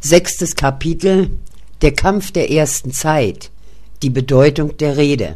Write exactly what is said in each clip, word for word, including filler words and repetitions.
Sechstes Kapitel: Der Kampf der ersten Zeit, die Bedeutung der Rede.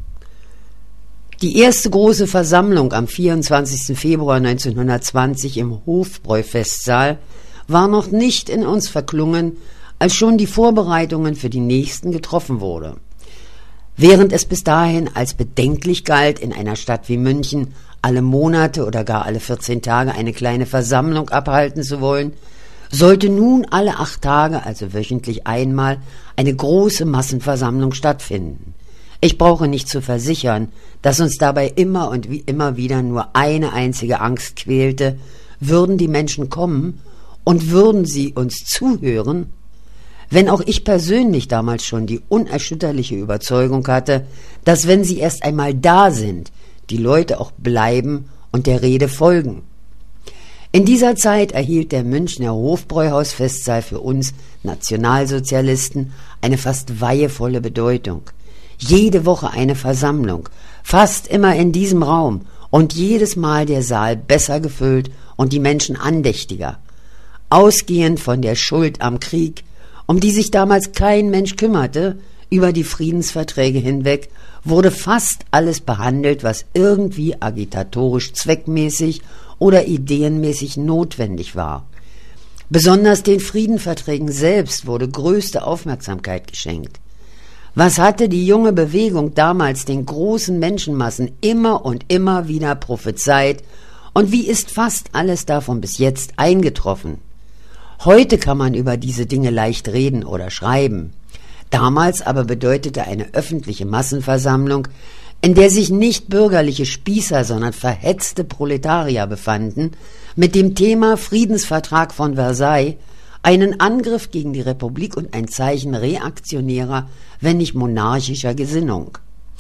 Die erste große Versammlung am vierundzwanzigsten Februar neunzehnhundertzwanzig im Hofbräu-Festsaal war noch nicht in uns verklungen, als schon die Vorbereitungen für die nächsten getroffen wurde. Während es bis dahin als bedenklich galt, in einer Stadt wie München alle Monate oder gar alle vierzehn Tage eine kleine Versammlung abhalten zu wollen, sollte nun alle acht Tage, also wöchentlich einmal, eine große Massenversammlung stattfinden. Ich brauche nicht zu versichern, dass uns dabei immer und wie immer wieder nur eine einzige Angst quälte: Würden die Menschen kommen und würden sie uns zuhören? Wenn auch ich persönlich damals schon die unerschütterliche Überzeugung hatte, dass, wenn sie erst einmal da sind, die Leute auch bleiben und der Rede folgen. In dieser Zeit erhielt der Münchner Hofbräuhaus-Festsaal für uns Nationalsozialisten eine fast weihevolle Bedeutung. Jede Woche eine Versammlung, fast immer in diesem Raum, und jedes Mal der Saal besser gefüllt und die Menschen andächtiger. Ausgehend von der Schuld am Krieg, um die sich damals kein Mensch kümmerte, über die Friedensverträge hinweg, wurde fast alles behandelt, was irgendwie agitatorisch zweckmäßig oder ideenmäßig notwendig war. Besonders den Friedensverträgen selbst wurde größte Aufmerksamkeit geschenkt. Was hatte die junge Bewegung damals den großen Menschenmassen immer und immer wieder prophezeit, und wie ist fast alles davon bis jetzt eingetroffen? Heute kann man über diese Dinge leicht reden oder schreiben. Damals aber bedeutete eine öffentliche Massenversammlung, in der sich nicht bürgerliche Spießer, sondern verhetzte Proletarier befanden, mit dem Thema Friedensvertrag von Versailles, einen Angriff gegen die Republik und ein Zeichen reaktionärer, wenn nicht monarchischer Gesinnung.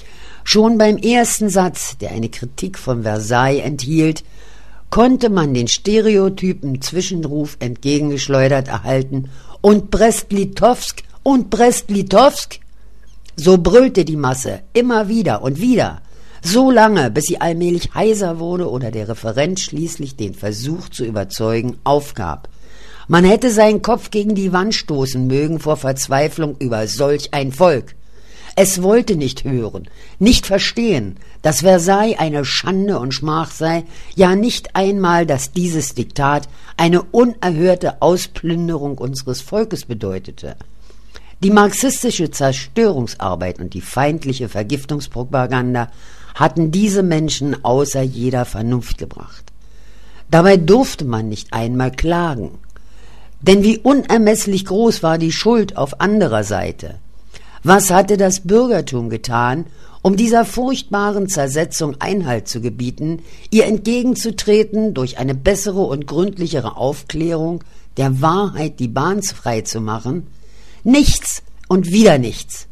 Schon beim ersten Satz, der eine Kritik von Versailles enthielt, konnte man den stereotypen Zwischenruf entgegengeschleudert erhalten: Und Brest-Litowsk, und Brest-Litowsk! So brüllte die Masse immer wieder und wieder, so lange, bis sie allmählich heiser wurde oder der Referent schließlich den Versuch zu überzeugen aufgab. Man hätte seinen Kopf gegen die Wand stoßen mögen vor Verzweiflung über solch ein Volk. Es wollte nicht hören, nicht verstehen, dass Versailles eine Schande und Schmach sei, ja nicht einmal, dass dieses Diktat eine unerhörte Ausplünderung unseres Volkes bedeutete. Die marxistische Zerstörungsarbeit und die feindliche Vergiftungspropaganda hatten diese Menschen außer jeder Vernunft gebracht. Dabei durfte man nicht einmal klagen. Denn wie unermesslich groß war die Schuld auf anderer Seite. Was hatte das Bürgertum getan, um dieser furchtbaren Zersetzung Einhalt zu gebieten, ihr entgegenzutreten, durch eine bessere und gründlichere Aufklärung der Wahrheit die Bahn frei zu machen? Nichts und wieder nichts.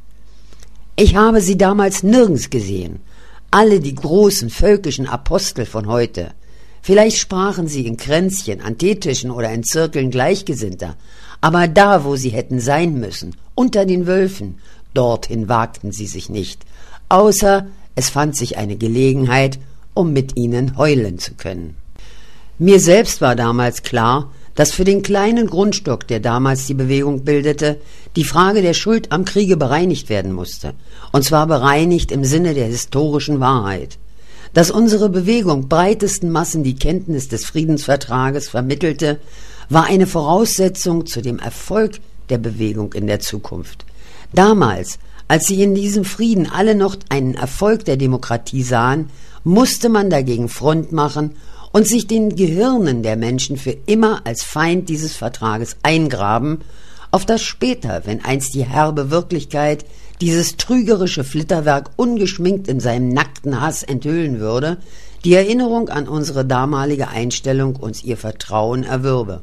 Ich habe sie damals nirgends gesehen, alle die großen völkischen Apostel von heute. Vielleicht sprachen sie in Kränzchen, an Teetischen oder in Zirkeln Gleichgesinnter, aber da, wo sie hätten sein müssen, unter den Wölfen, dorthin wagten sie sich nicht, außer es fand sich eine Gelegenheit, um mit ihnen heulen zu können. Mir selbst war damals klar, dass für den kleinen Grundstock, der damals die Bewegung bildete, die Frage der Schuld am Kriege bereinigt werden musste, und zwar bereinigt im Sinne der historischen Wahrheit. Dass unsere Bewegung breitesten Massen die Kenntnis des Friedensvertrages vermittelte, war eine Voraussetzung zu dem Erfolg der Bewegung in der Zukunft. Damals, als sie in diesem Frieden alle noch einen Erfolg der Demokratie sahen, musste man dagegen Front machen und sich den Gehirnen der Menschen für immer als Feind dieses Vertrages eingraben, auf das später, wenn einst die herbe Wirklichkeit dieses trügerische Flitterwerk ungeschminkt in seinem nackten Hass enthüllen würde, die Erinnerung an unsere damalige Einstellung uns ihr Vertrauen erwürbe.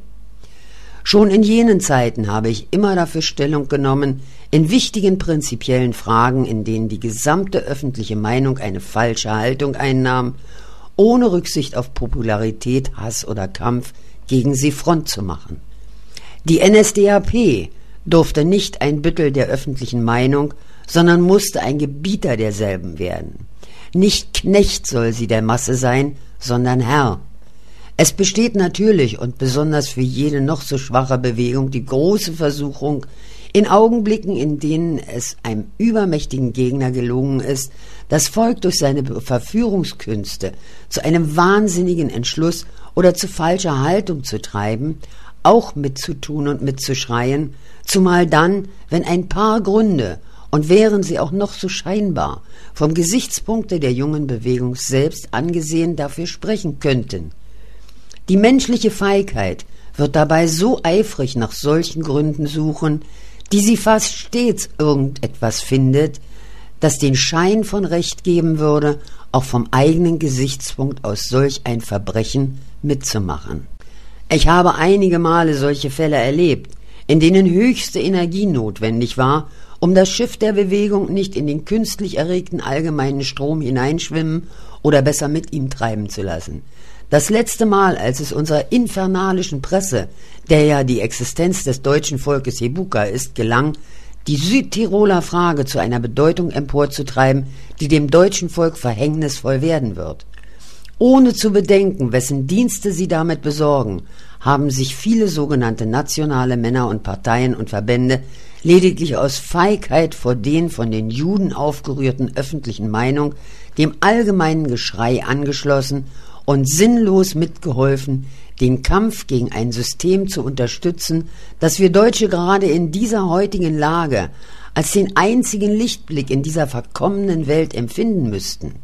Schon in jenen Zeiten habe ich immer dafür Stellung genommen, in wichtigen prinzipiellen Fragen, in denen die gesamte öffentliche Meinung eine falsche Haltung einnahm, ohne Rücksicht auf Popularität, Hass oder Kampf, gegen sie Front zu machen. Die N S D A P durfte nicht ein Büttel der öffentlichen Meinung, sondern musste ein Gebieter derselben werden. Nicht Knecht soll sie der Masse sein, sondern Herr. Es besteht natürlich und besonders für jede noch so schwache Bewegung die große Versuchung, in Augenblicken, in denen es einem übermächtigen Gegner gelungen ist, das Volk durch seine Verführungskünste zu einem wahnsinnigen Entschluss oder zu falscher Haltung zu treiben, auch mitzutun und mitzuschreien, zumal dann, wenn ein paar Gründe, und wären sie auch noch so scheinbar, vom Gesichtspunkte der jungen Bewegung selbst angesehen dafür sprechen könnten. Die menschliche Feigheit wird dabei so eifrig nach solchen Gründen suchen, die sie fast stets irgendetwas findet, das den Schein von Recht geben würde, auch vom eigenen Gesichtspunkt aus solch ein Verbrechen mitzumachen. Ich habe einige Male solche Fälle erlebt, in denen höchste Energie notwendig war, um das Schiff der Bewegung nicht in den künstlich erregten allgemeinen Strom hineinschwimmen oder besser mit ihm treiben zu lassen. Das letzte Mal, als es unserer infernalischen Presse, der ja die Existenz des deutschen Volkes Hebuka ist, gelang, die Südtiroler Frage zu einer Bedeutung emporzutreiben, die dem deutschen Volk verhängnisvoll werden wird. Ohne zu bedenken, wessen Dienste sie damit besorgen, haben sich viele sogenannte nationale Männer und Parteien und Verbände lediglich aus Feigheit vor den von den Juden aufgerührten öffentlichen Meinung dem allgemeinen Geschrei angeschlossen und sinnlos mitgeholfen, den Kampf gegen ein System zu unterstützen, das wir Deutsche gerade in dieser heutigen Lage als den einzigen Lichtblick in dieser verkommenen Welt empfinden müssten.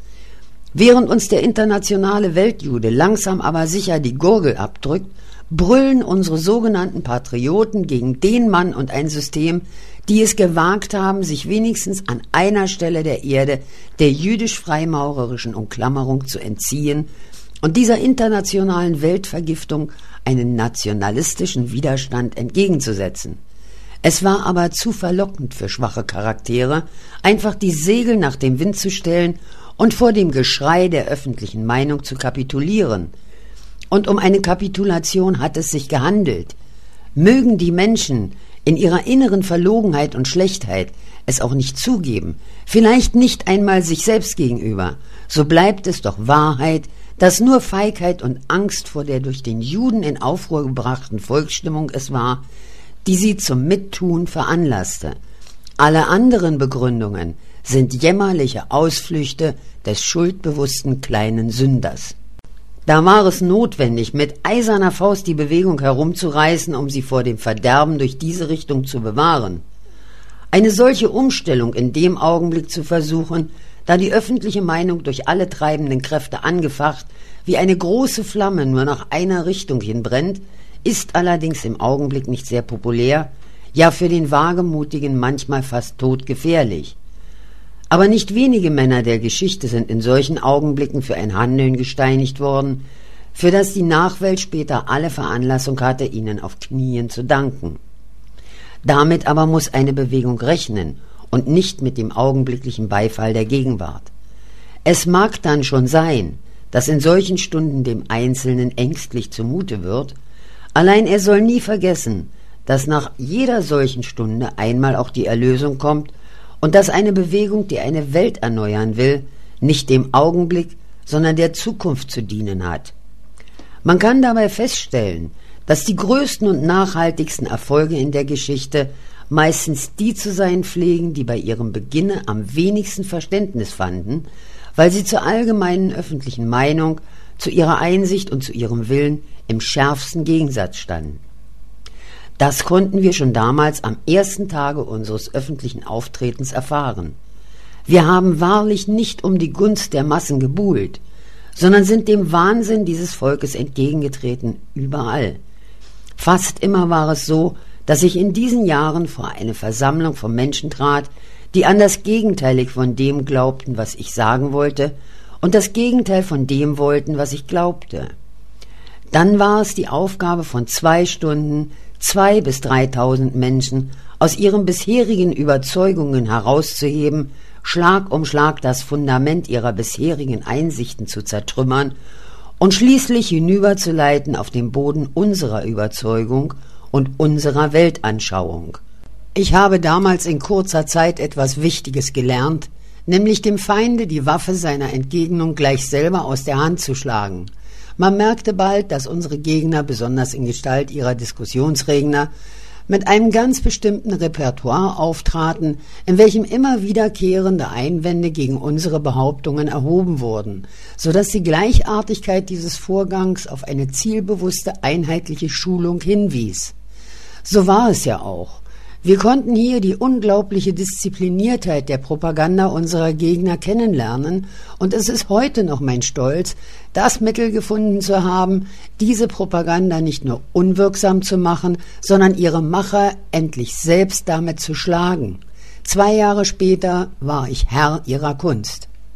Während uns der internationale Weltjude langsam aber sicher die Gurgel abdrückt, brüllen unsere sogenannten Patrioten gegen den Mann und ein System, die es gewagt haben, sich wenigstens an einer Stelle der Erde der jüdisch-freimaurerischen Umklammerung zu entziehen und dieser internationalen Weltvergiftung einen nationalistischen Widerstand entgegenzusetzen. Es war aber zu verlockend für schwache Charaktere, einfach die Segel nach dem Wind zu stellen und vor dem Geschrei der öffentlichen Meinung zu kapitulieren. Und um eine Kapitulation hat es sich gehandelt. Mögen die Menschen in ihrer inneren Verlogenheit und Schlechtheit es auch nicht zugeben, vielleicht nicht einmal sich selbst gegenüber, so bleibt es doch Wahrheit, dass nur Feigheit und Angst vor der durch den Juden in Aufruhr gebrachten Volksstimmung es war, die sie zum Mittun veranlasste. Alle anderen Begründungen sind jämmerliche Ausflüchte des schuldbewussten kleinen Sünders. Da war es notwendig, mit eiserner Faust die Bewegung herumzureißen, um sie vor dem Verderben durch diese Richtung zu bewahren. Eine solche Umstellung in dem Augenblick zu versuchen, da die öffentliche Meinung durch alle treibenden Kräfte angefacht, wie eine große Flamme nur nach einer Richtung hin brennt, ist allerdings im Augenblick nicht sehr populär, ja für den Wagemutigen manchmal fast todgefährlich. Aber nicht wenige Männer der Geschichte sind in solchen Augenblicken für ein Handeln gesteinigt worden, für das die Nachwelt später alle Veranlassung hatte, ihnen auf Knien zu danken. Damit aber muss eine Bewegung rechnen und nicht mit dem augenblicklichen Beifall der Gegenwart. Es mag dann schon sein, dass in solchen Stunden dem Einzelnen ängstlich zumute wird, allein er soll nie vergessen, dass nach jeder solchen Stunde einmal auch die Erlösung kommt und dass eine Bewegung, die eine Welt erneuern will, nicht dem Augenblick, sondern der Zukunft zu dienen hat. Man kann dabei feststellen, dass die größten und nachhaltigsten Erfolge in der Geschichte meistens die zu sein pflegen, die bei ihrem Beginne am wenigsten Verständnis fanden, weil sie zur allgemeinen öffentlichen Meinung, zu ihrer Einsicht und zu ihrem Willen im schärfsten Gegensatz standen. Das konnten wir schon damals am ersten Tage unseres öffentlichen Auftretens erfahren. Wir haben wahrlich nicht um die Gunst der Massen gebuhlt, sondern sind dem Wahnsinn dieses Volkes entgegengetreten, überall. Fast immer war es so, dass ich in diesen Jahren vor eine Versammlung von Menschen trat, die an das Gegenteilig von dem glaubten, was ich sagen wollte, und das Gegenteil von dem wollten, was ich glaubte. Dann war es die Aufgabe von zwei Stunden, zwei bis dreitausend Menschen aus ihren bisherigen Überzeugungen herauszuheben, Schlag um Schlag das Fundament ihrer bisherigen Einsichten zu zertrümmern und schließlich hinüberzuleiten auf den Boden unserer Überzeugung und unserer Weltanschauung. Ich habe damals in kurzer Zeit etwas Wichtiges gelernt, nämlich dem Feinde die Waffe seiner Entgegnung gleich selber aus der Hand zu schlagen. Man merkte bald, dass unsere Gegner, besonders in Gestalt ihrer Diskussionsredner, mit einem ganz bestimmten Repertoire auftraten, in welchem immer wiederkehrende Einwände gegen unsere Behauptungen erhoben wurden, so dass die Gleichartigkeit dieses Vorgangs auf eine zielbewusste einheitliche Schulung hinwies. So war es ja auch. Wir konnten hier die unglaubliche Diszipliniertheit der Propaganda unserer Gegner kennenlernen, und es ist heute noch mein Stolz, das Mittel gefunden zu haben, diese Propaganda nicht nur unwirksam zu machen, sondern ihre Macher endlich selbst damit zu schlagen. Zwei Jahre später war ich Herr ihrer Kunst.